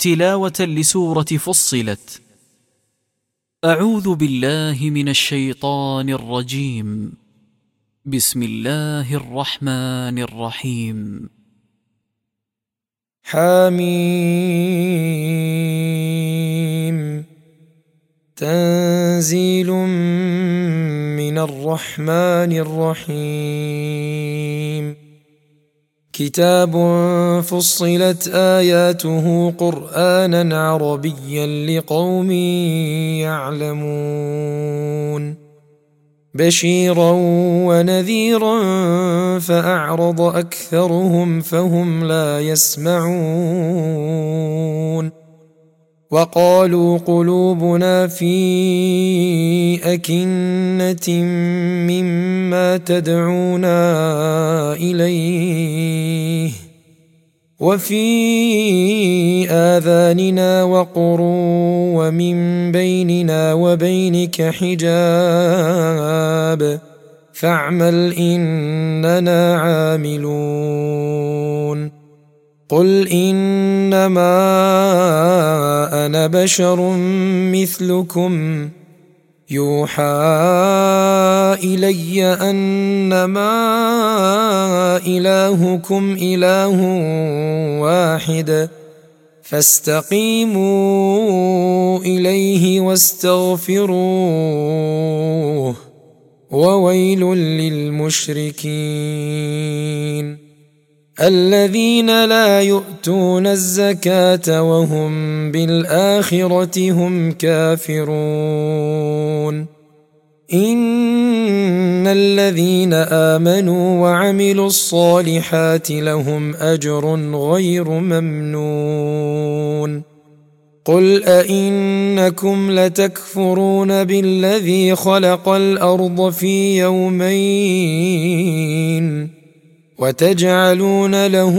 تلاوة لسورة فصلت. أعوذ بالله من الشيطان الرجيم. بسم الله الرحمن الرحيم. حميم. تنزيل من الرحمن الرحيم. كتاب فصلت آياته قرآنا عربيا لقوم يعلمون. بشيرا ونذيرا فأعرض أكثرهم فهم لا يسمعون. وقالوا قلوبنا في أكنة مما تدعونا إليه وفي آذاننا وقر ومن بيننا وبينك حجاب فاعمل إننا عاملون. قل إنما أنا بشر مثلكم يوحى إلي أنما إلهكم إله واحد فاستقيموا إليه واستغفروه وويل للمشركين الذين لا يؤتون الزكاة وهم بالآخرة هم كافرون. إن الذين آمنوا وعملوا الصالحات لهم أجر غير ممنون. قل أئنكم لتكفرون بالذي خلق الأرض في يومين وتجعلون له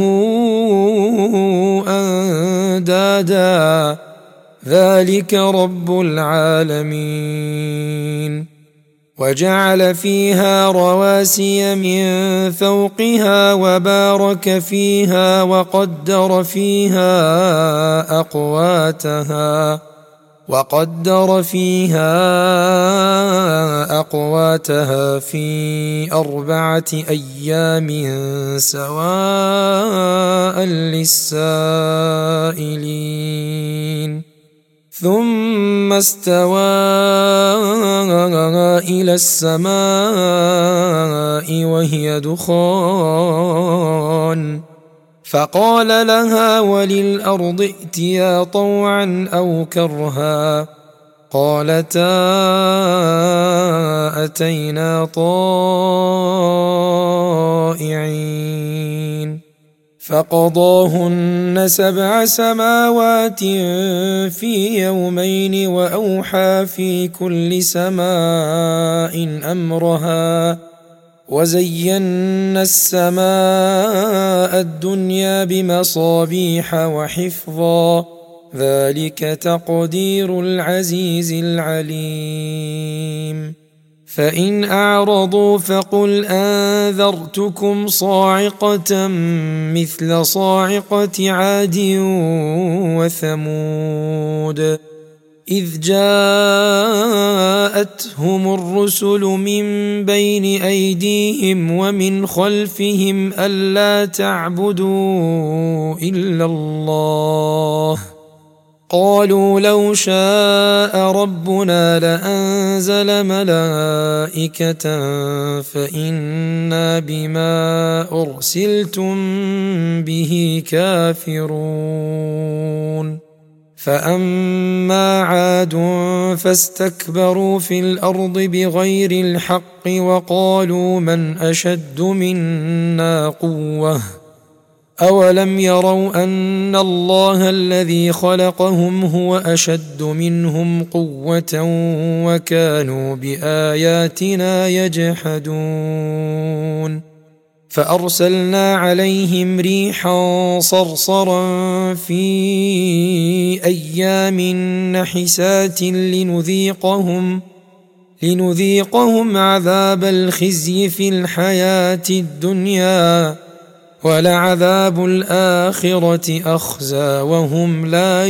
أندادا ذلك رب العالمين. وجعل فيها رواسي من فوقها وبارك فيها وقدر فيها أقواتها في 4 أيام سواء للسائلين. ثم استوى إلى السماء وهي دخان فقال لها وللأرض ائتيا طوعا أو كرها قالتا أتينا طائعين. فقضاهن 7 سماوات في يومين وأوحى في كل سماء أمرها وزينا السماء الدنيا بمصابيح وحفظا ذلك تقدير العزيز العليم. فإن أعرضوا فقل أنذرتكم صاعقة مثل صاعقة عاد وثمود إذ جاءتهم الرسل من بين أيديهم ومن خلفهم ألا تعبدوا إلا الله قالوا لو شاء ربنا لأنزل ملائكة فإنا بما أرسلتم به كافرون. فأما عاد فاستكبروا في الأرض بغير الحق وقالوا من أشد منا قوة أولم يروا أن الله الذي خلقهم هو أشد منهم قوة وكانوا بآياتنا يجحدون. فأرسلنا عليهم ريحا صرصرا في أيام نحسات لنذيقهم عذاب الخزي في الحياة الدنيا ولعذاب الآخرة أخزى وهم لا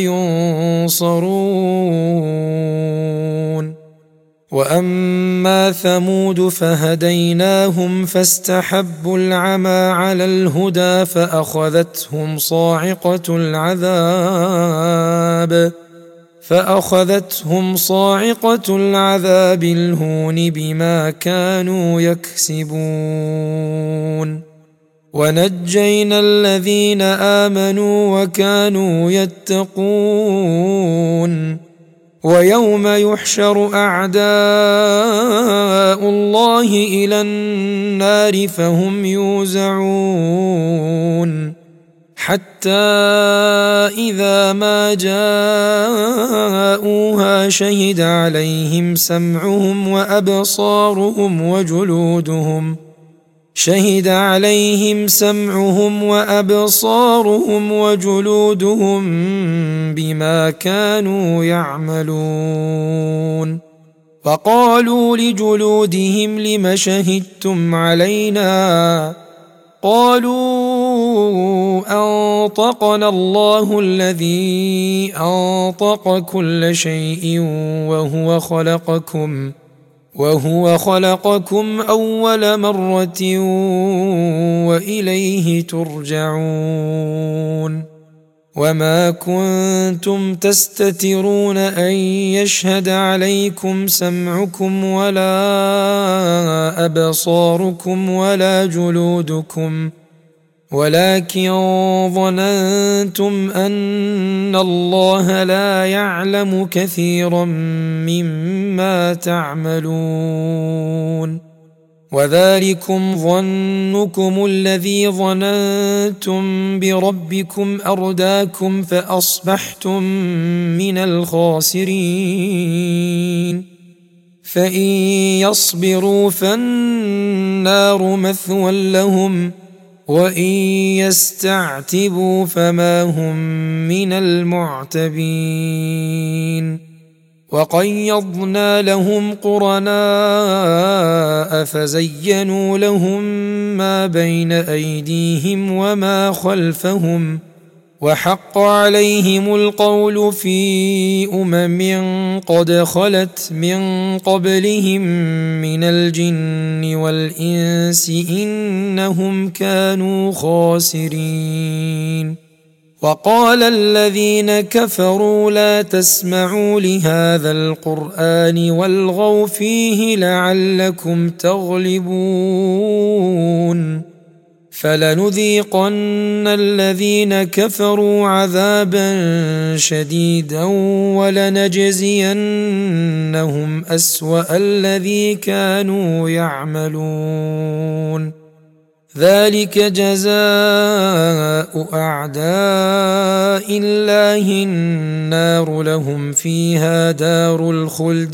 ينصرون وأما ثمود فهديناهم فاستحبوا العمى على الهدى فأخذتهم صاعقة العذاب الهون بما كانوا يكسبون ونجينا الذين آمنوا وكانوا يتقون ويوم يحشر أعداء الله إلى النار فهم يوزعون حتى إذا ما جاءوها شهد عليهم سمعهم وأبصارهم وجلودهم بما كانوا يعملون وقالوا لجلودهم لم شهدتم علينا قالوا أنطقنا الله الذي أنطق كل شيء وهو خلقكم أول مرة وإليه ترجعون وما كنتم تستترون أن يشهد عليكم سمعكم ولا أبصاركم ولا جلودكم ولكن ظننتم أن الله لا يعلم كثيرا مما تعملون وذلكم ظنكم الذي ظننتم بربكم أرداكم فأصبحتم من الخاسرين فإن يصبروا فالنار مثوى لهم وإن يستعتبوا فما هم من المعتبين وقيضنا لهم قرناء فزينوا لهم ما بين أيديهم وما خلفهم وحق عليهم القول في قد خلت من قبلهم من الجن والإنس إنهم كانوا خاسرين وقال الذين كفروا لا تسمعوا لهذا القرآن والغوا فيه لعلكم تغلبون فلنذيقن الذين كفروا عذابا شديدا ولنجزينهم أسوأ الذي كانوا يعملون ذلك جزاء أعداء الله النار لهم فيها دار الخلد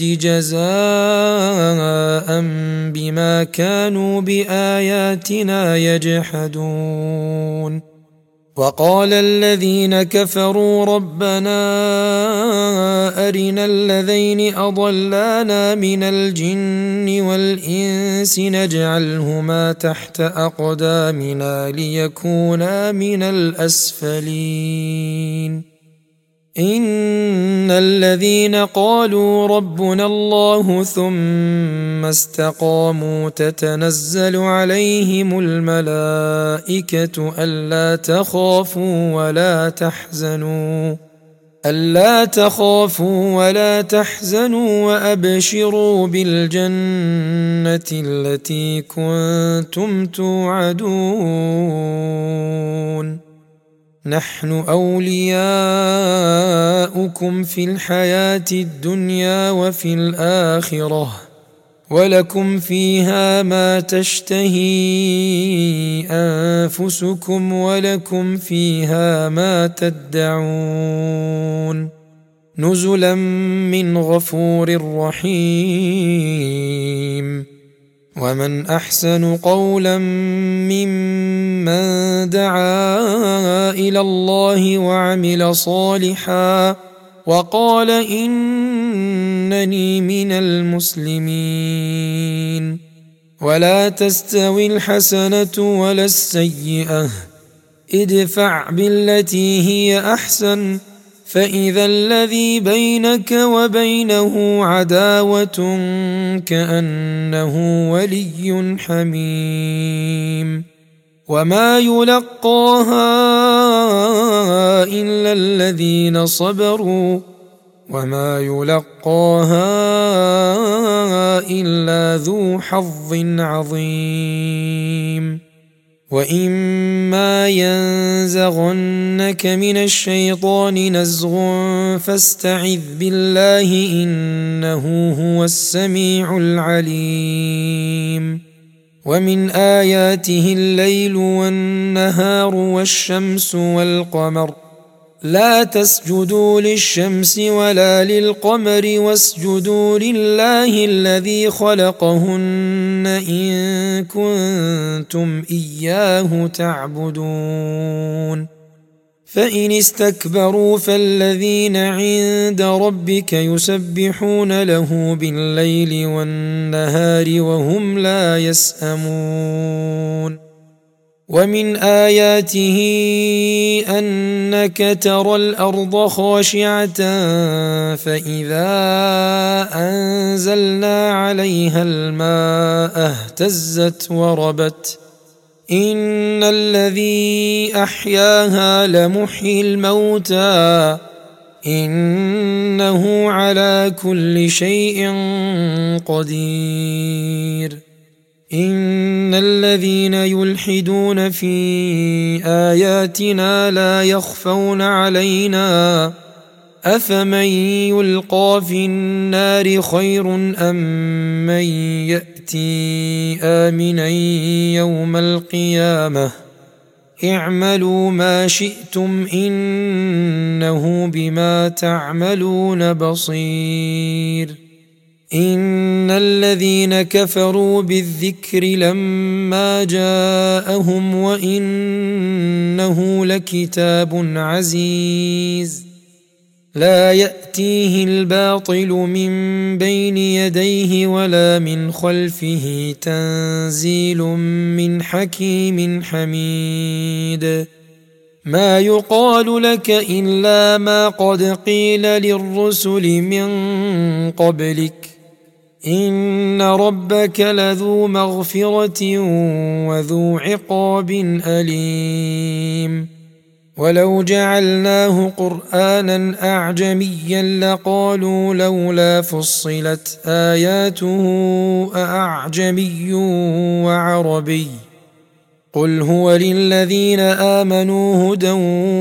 جزاء بما كانوا بآياتنا يجحدون وقال الذين كفروا ربنا أرنا الذين أضلانا من الجن والإنس نجعلهما تحت أقدامنا ليكونا من الأسفلين إن الذين قالوا ربنا الله ثم استقاموا تتنزل عليهم الملائكة ألا تخافوا ولا تحزنوا وأبشروا بالجنة التي كنتم توعدون نحن أولياؤكم في الحياة الدنيا وفي الآخرة ولكم فيها ما تشتهي أنفسكم ولكم فيها ما تدعون نزلا من غفور رحيم ومن أحسن قولا ممن دعا إلى الله وعمل صالحا وقال إنني من المسلمين ولا تستوي الحسنة ولا السيئة ادفع بالتي هي أحسن فإذا الذي بينك وبينه عداوة كأنه ولي حميم وما يلقاها إلا الذين صبروا وما يلقاها إلا ذو حظ عظيم وإما ينزغنك من الشيطان نزغ فاستعذ بالله إنه هو السميع العليم ومن آياته الليل والنهار والشمس والقمر لا تسجدوا للشمس ولا للقمر واسجدوا لله الذي خلقهن إن كنتم إياه تعبدون فإن استكبروا فالذين عند ربك يسبحون له بالليل والنهار وهم لا يسأمون ومن آياته أنك ترى الأرض خاشعة فإذا أنزلنا عليها الماء اهتزت وربت إن الذي أحياها لمحيي الموتى إنه على كل شيء قدير إن الذين يلحدون في آياتنا لا يخفون علينا أفمن يلقى في النار خير أم من يأتي آمنا يوم القيامة اعملوا ما شئتم إنه بما تعملون بصير إن الذين كفروا بالذكر لما جاءهم وإنه لكتاب عزيز لا يأتيه الباطل من بين يديه ولا من خلفه تنزيل من حكيم حميد ما يقال لك إلا ما قد قيل للرسل من قبلك إن ربك لذو مغفرة وذو عقاب أليم ولو جعلناه قرآنا أعجميا لقالوا لولا فصلت آياته أأعجمي وعربي قل هو للذين آمنوا هدى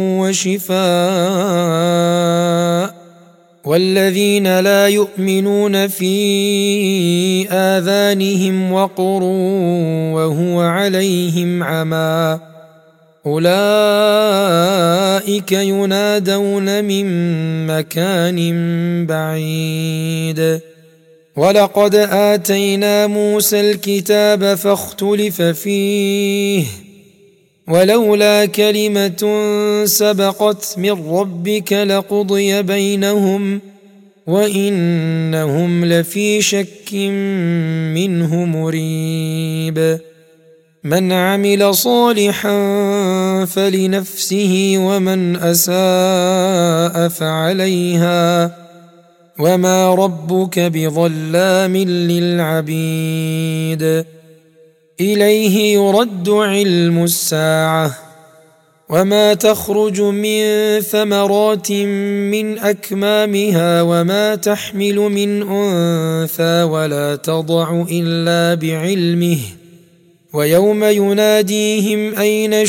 وشفاء والذين لا يؤمنون في آذانهم وقر وهو عليهم عمى أولئك ينادون من مكان بعيد ولقد آتينا موسى الكتاب فاختلف فيه ولولا كلمة سبقت من ربك لقضي بينهم وإنهم لفي شك منه مريب من عمل صالحا فلنفسه ومن أساء فعليها وما ربك بظلام للعبيد إليه يرد علم الساعة وما تخرج من ثمرات من أكمامها وما تحمل من أنثى ولا تضع إلا بعلمه ويوم يناديهم أين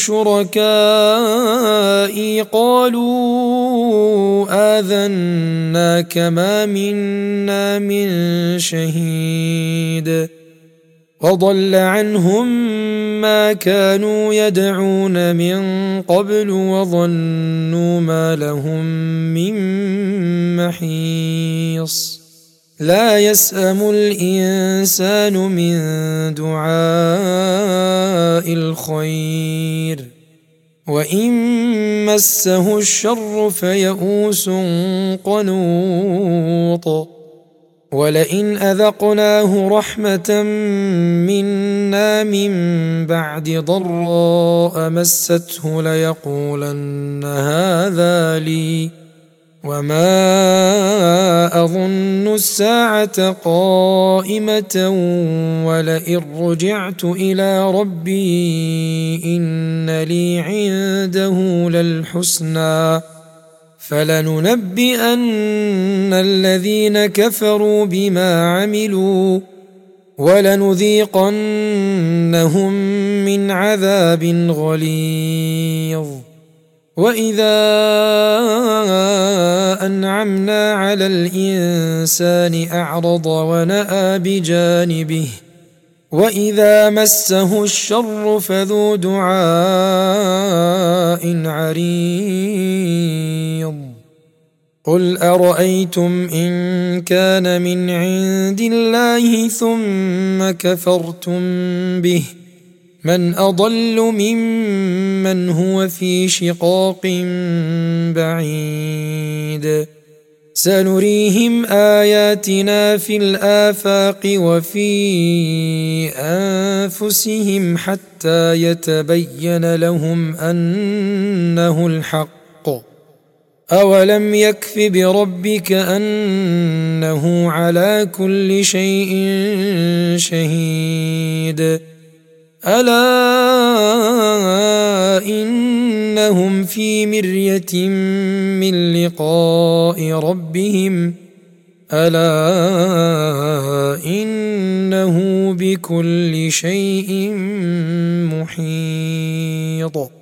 شركائي قالوا آذناك ما منا من شهيد وضل عنهم ما كانوا يدعون من قبل وظنوا ما لهم من محيص لا يسأم الإنسان من دعاء الخير وإن مسه الشر فيئوس قنوط ولئن أذقناه رحمة منا من بعد ضراء مسته ليقولن هذا لي وما أظن الساعة قائمة ولئن رجعت إلى ربي إن لي عنده للحسنى فلننبئن الذين كفروا بما عملوا ولنذيقنهم من عذاب غليظ وإذا أنعمنا على الإنسان أعرض ونأى بجانبه وإذا مسه الشر فذو دعاء عريض قل أرأيتم إن كان من عند الله ثم كفرتم به من أضل ممن هو في شقاق بعيد سنريهم آياتنا في الآفاق وفي أنفسهم حتى يتبين لهم أنه الحق أولم يكف بربك أنه على كل شيء شهيد ألا إنهم في مرية من لقاء ربهم ألا إنه بكل شيء محيط